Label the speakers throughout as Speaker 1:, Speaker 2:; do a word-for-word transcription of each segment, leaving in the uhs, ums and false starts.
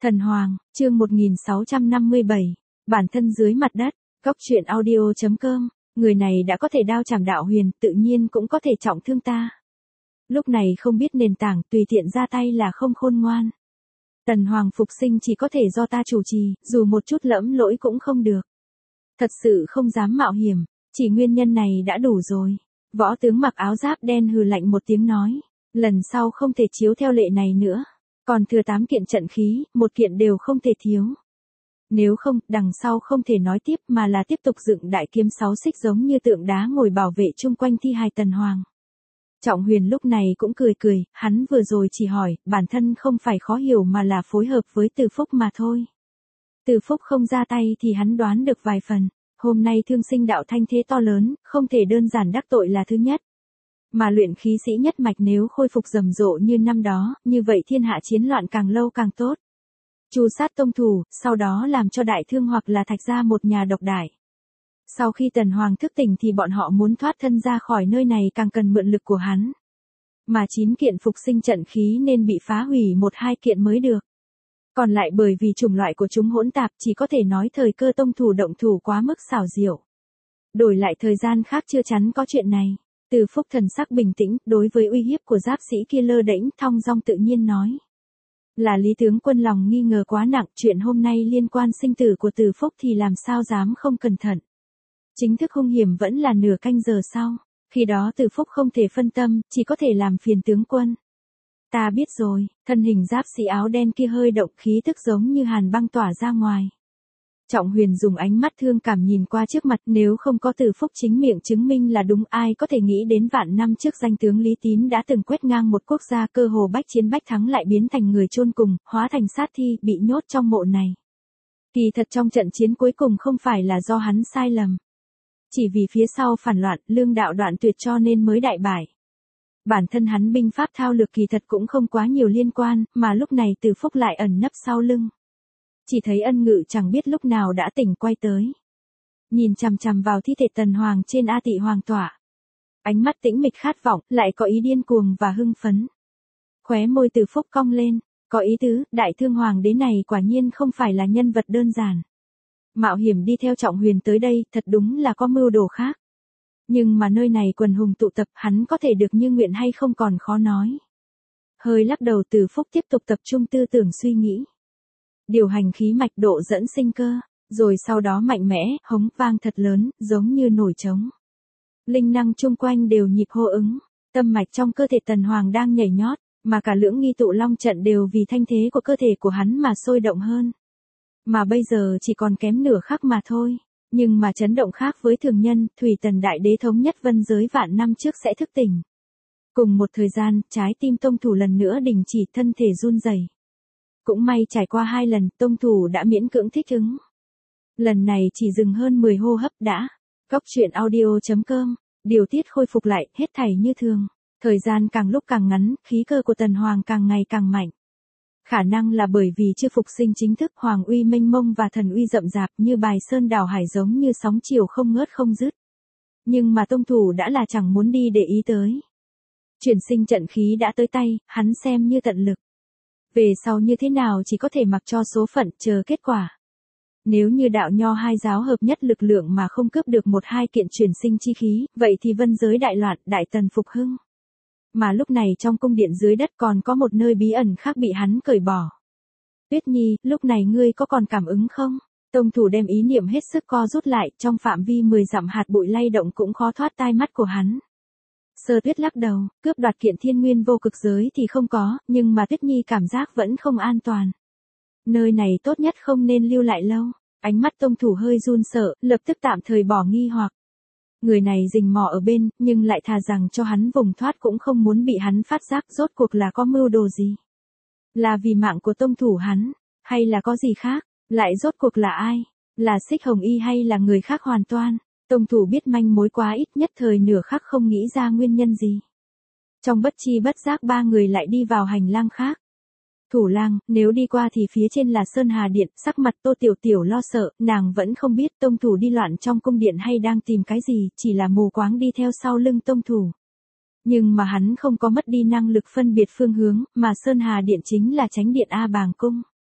Speaker 1: Thần Hoàng, chương một nghìn sáu trăm năm mươi bảy, bản thân dưới mặt đất, góc truyện audio chấm com, người này đã có thể đao chảm đạo huyền, tự nhiên cũng có thể trọng thương ta. Lúc này không biết nền tảng, tùy tiện ra tay là không khôn ngoan. Tần Hoàng phục sinh chỉ có thể do ta chủ trì, dù một chút lẫm lỗi cũng không được. Thật sự không dám mạo hiểm, chỉ nguyên nhân này đã đủ rồi. Võ tướng mặc áo giáp đen hừ lạnh một tiếng nói, lần sau không thể chiếu theo lệ này nữa. Còn thừa tám kiện trận khí, một kiện đều không thể thiếu. Nếu không, đằng sau không thể nói tiếp mà là tiếp tục dựng đại kiếm sáu xích giống như tượng đá ngồi bảo vệ chung quanh thi hài Tần Hoàng. Trọng Huyền lúc này cũng cười cười, hắn vừa rồi chỉ hỏi, bản thân không phải khó hiểu mà là phối hợp với Từ Phúc mà thôi. Từ Phúc không ra tay thì hắn đoán được vài phần, hôm nay thương sinh đạo thanh thế to lớn, không thể đơn giản đắc tội là thứ nhất. Mà luyện khí sĩ nhất mạch nếu khôi phục rầm rộ như năm đó, như vậy thiên hạ chiến loạn càng lâu càng tốt. Chu sát tông thủ, sau đó làm cho đại thương hoặc là Thạch gia một nhà độc đại. Sau khi Tần Hoàng thức tỉnh thì bọn họ muốn thoát thân ra khỏi nơi này càng cần mượn lực của hắn. Mà chín kiện phục sinh trận khí nên bị phá hủy một hai kiện mới được. Còn lại bởi vì chủng loại của chúng hỗn tạp chỉ có thể nói thời cơ tông thủ động thủ quá mức xảo diệu. Đổi lại thời gian khác chưa chắn có chuyện này. Từ Phúc thần sắc bình tĩnh, đối với uy hiếp của giáp sĩ kia lơ đễnh thong dong tự nhiên nói. Là Lý tướng quân lòng nghi ngờ quá nặng, chuyện hôm nay liên quan sinh tử của Từ Phúc thì làm sao dám không cẩn thận. Chính thức hung hiểm vẫn là nửa canh giờ sau, khi đó Từ Phúc không thể phân tâm, chỉ có thể làm phiền tướng quân. Ta biết rồi, thân hình giáp sĩ áo đen kia hơi động, khí tức giống như hàn băng tỏa ra ngoài. Trọng Huyền dùng ánh mắt thương cảm nhìn qua trước mặt, nếu không có Từ Phúc chính miệng chứng minh là đúng, ai có thể nghĩ đến vạn năm trước danh tướng Lý Tín đã từng quét ngang một quốc gia, cơ hồ bách chiến bách thắng lại biến thành người chôn cùng, hóa thành sát thi, bị nhốt trong mộ này. Kỳ thật trong trận chiến cuối cùng không phải là do hắn sai lầm. Chỉ vì phía sau phản loạn, lương đạo đoạn tuyệt cho nên mới đại bại. Bản thân hắn binh pháp thao lược kỳ thật cũng không quá nhiều liên quan, mà lúc này Từ Phúc lại ẩn nấp sau lưng. Chỉ thấy Ân Ngự chẳng biết lúc nào đã tỉnh quay tới. Nhìn chằm chằm vào thi thể Tần Hoàng trên A Tị Hoàng tọa. Ánh mắt tĩnh mịch khát vọng, lại có ý điên cuồng và hưng phấn. Khóe môi Từ Phúc cong lên, có ý tứ, đại thương hoàng đế này quả nhiên không phải là nhân vật đơn giản. Mạo hiểm đi theo Trọng Huyền tới đây, thật đúng là có mưu đồ khác. Nhưng mà nơi này quần hùng tụ tập, hắn có thể được như nguyện hay không còn khó nói. Hơi lắc đầu, Từ Phúc tiếp tục tập trung tư tưởng suy nghĩ. Điều hành khí mạch độ dẫn sinh cơ, rồi sau đó mạnh mẽ, hống vang thật lớn, giống như nổi trống. Linh năng chung quanh đều nhịp hô ứng, tâm mạch trong cơ thể Tần Hoàng đang nhảy nhót, mà cả lưỡng nghi tụ long trận đều vì thanh thế của cơ thể của hắn mà sôi động hơn. Mà bây giờ chỉ còn kém nửa khắc mà thôi, nhưng mà chấn động khác với thường nhân, Thủy Tần Đại Đế thống nhất vân giới vạn năm trước sẽ thức tỉnh. Cùng một thời gian, trái tim tông thủ lần nữa đình chỉ, thân thể run rẩy. Cũng may trải qua hai lần, tông thủ đã miễn cưỡng thích ứng. Lần này chỉ dừng hơn mười hô hấp đã. Góc truyện audio chấm com, điều tiết khôi phục lại, hết thảy như thường. Thời gian càng lúc càng ngắn, khí cơ của Tần Hoàng càng ngày càng mạnh. Khả năng là bởi vì chưa phục sinh chính thức, hoàng uy mênh mông và thần uy rậm rạp như bài sơn đảo hải, giống như sóng chiều không ngớt không dứt. Nhưng mà tông thủ đã là chẳng muốn đi để ý tới. Chuyển sinh trận khí đã tới tay, hắn xem như tận lực. Về sau như thế nào chỉ có thể mặc cho số phận, chờ kết quả. Nếu như đạo nho hai giáo hợp nhất lực lượng mà không cướp được một hai kiện chuyển sinh chi khí, vậy thì vân giới đại loạn, đại tần phục hưng. Mà lúc này trong cung điện dưới đất còn có một nơi bí ẩn khác bị hắn cởi bỏ. Tuyết Nhi, lúc này ngươi có còn cảm ứng không? Tông thủ đem ý niệm hết sức co rút lại, trong phạm vi mười dặm hạt bụi lay động cũng khó thoát tai mắt của hắn. Sơ Tuyết lắc đầu, cướp đoạt kiện thiên nguyên vô cực giới thì không có, nhưng mà Tuyết Nhi cảm giác vẫn không an toàn. Nơi này tốt nhất không nên lưu lại lâu. Ánh mắt tông thủ hơi run sợ, lập tức tạm thời bỏ nghi hoặc. Người này rình mò ở bên, nhưng lại thà rằng cho hắn vùng thoát cũng không muốn bị hắn phát giác, rốt cuộc là có mưu đồ gì. Là vì mạng của tông thủ hắn, hay là có gì khác, lại rốt cuộc là ai, là Xích Hồng Y hay là người khác hoàn toàn. Tông thủ biết manh mối quá ít, nhất thời nửa khắc không nghĩ ra nguyên nhân gì. Trong bất chi bất giác ba người lại đi vào hành lang khác. Thủ lang, nếu đi qua thì phía trên là Sơn Hà Điện, sắc mặt Tô Tiểu Tiểu lo sợ, nàng vẫn không biết tông thủ đi loạn trong cung điện hay đang tìm cái gì, chỉ là mù quáng đi theo sau lưng tông thủ. Nhưng mà hắn không có mất đi năng lực phân biệt phương hướng, mà Sơn Hà Điện chính là Chánh Điện A Bàng Cung.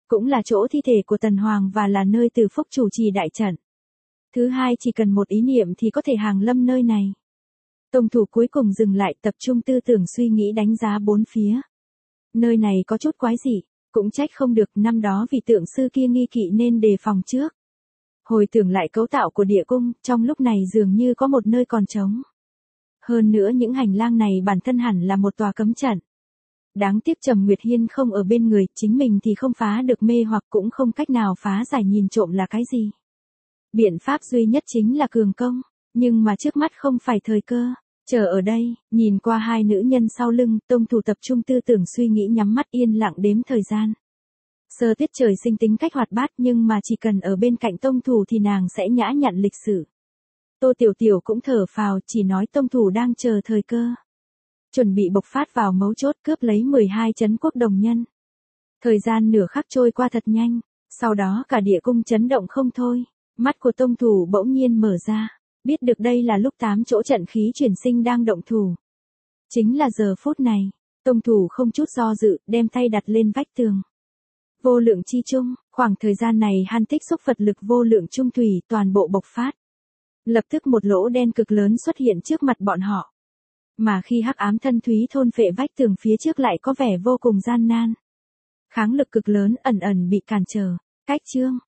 Speaker 1: cũng là chỗ thi thể của Tần Hoàng và là nơi Từ Phúc chủ trì đại trận. Thứ hai, chỉ cần một ý niệm thì có thể hàng lâm nơi này. Tông thủ cuối cùng dừng lại, tập trung tư tưởng suy nghĩ đánh giá bốn phía. Nơi này có chút quái dị, cũng trách không được, năm đó vị tượng sư kia nghi kỵ nên đề phòng trước. Hồi tưởng lại cấu tạo của địa cung, trong lúc này dường như có một nơi còn trống. Hơn nữa những hành lang này bản thân hẳn là một tòa cấm trận. Đáng tiếc Trầm Nguyệt Hiên không ở bên người, chính mình thì không phá được mê hoặc cũng không cách nào phá giải nhìn trộm là cái gì. Biện pháp duy nhất chính là cường công, nhưng mà trước mắt không phải thời cơ. Chờ ở đây, nhìn qua hai nữ nhân sau lưng, tông thủ tập trung tư tưởng suy nghĩ, nhắm mắt yên lặng đếm thời gian. Sơ Tiết trời sinh tính cách hoạt bát, nhưng mà chỉ cần ở bên cạnh tông thủ thì nàng sẽ nhã nhặn lịch sự. Tô Tiểu Tiểu cũng thở phào, chỉ nói tông thủ đang chờ thời cơ. Chuẩn bị bộc phát vào mấu chốt, cướp lấy mười hai trấn quốc đồng nhân. Thời gian nửa khắc trôi qua thật nhanh, sau đó cả địa cung chấn động không thôi. Mắt của tông thủ bỗng nhiên mở ra, biết được đây là lúc tám chỗ trận khí chuyển sinh đang động thủ. Chính là giờ phút này, tông thủ không chút do dự, đem tay đặt lên vách tường. Vô lượng chi trung, khoảng thời gian này han tích xúc Phật lực vô lượng trung thủy toàn bộ bộc phát. Lập tức một lỗ đen cực lớn xuất hiện trước mặt bọn họ. Mà khi hắc ám thân thúy thôn phệ vách tường phía trước lại có vẻ vô cùng gian nan. Kháng lực cực lớn ẩn ẩn bị cản trở, cách chương.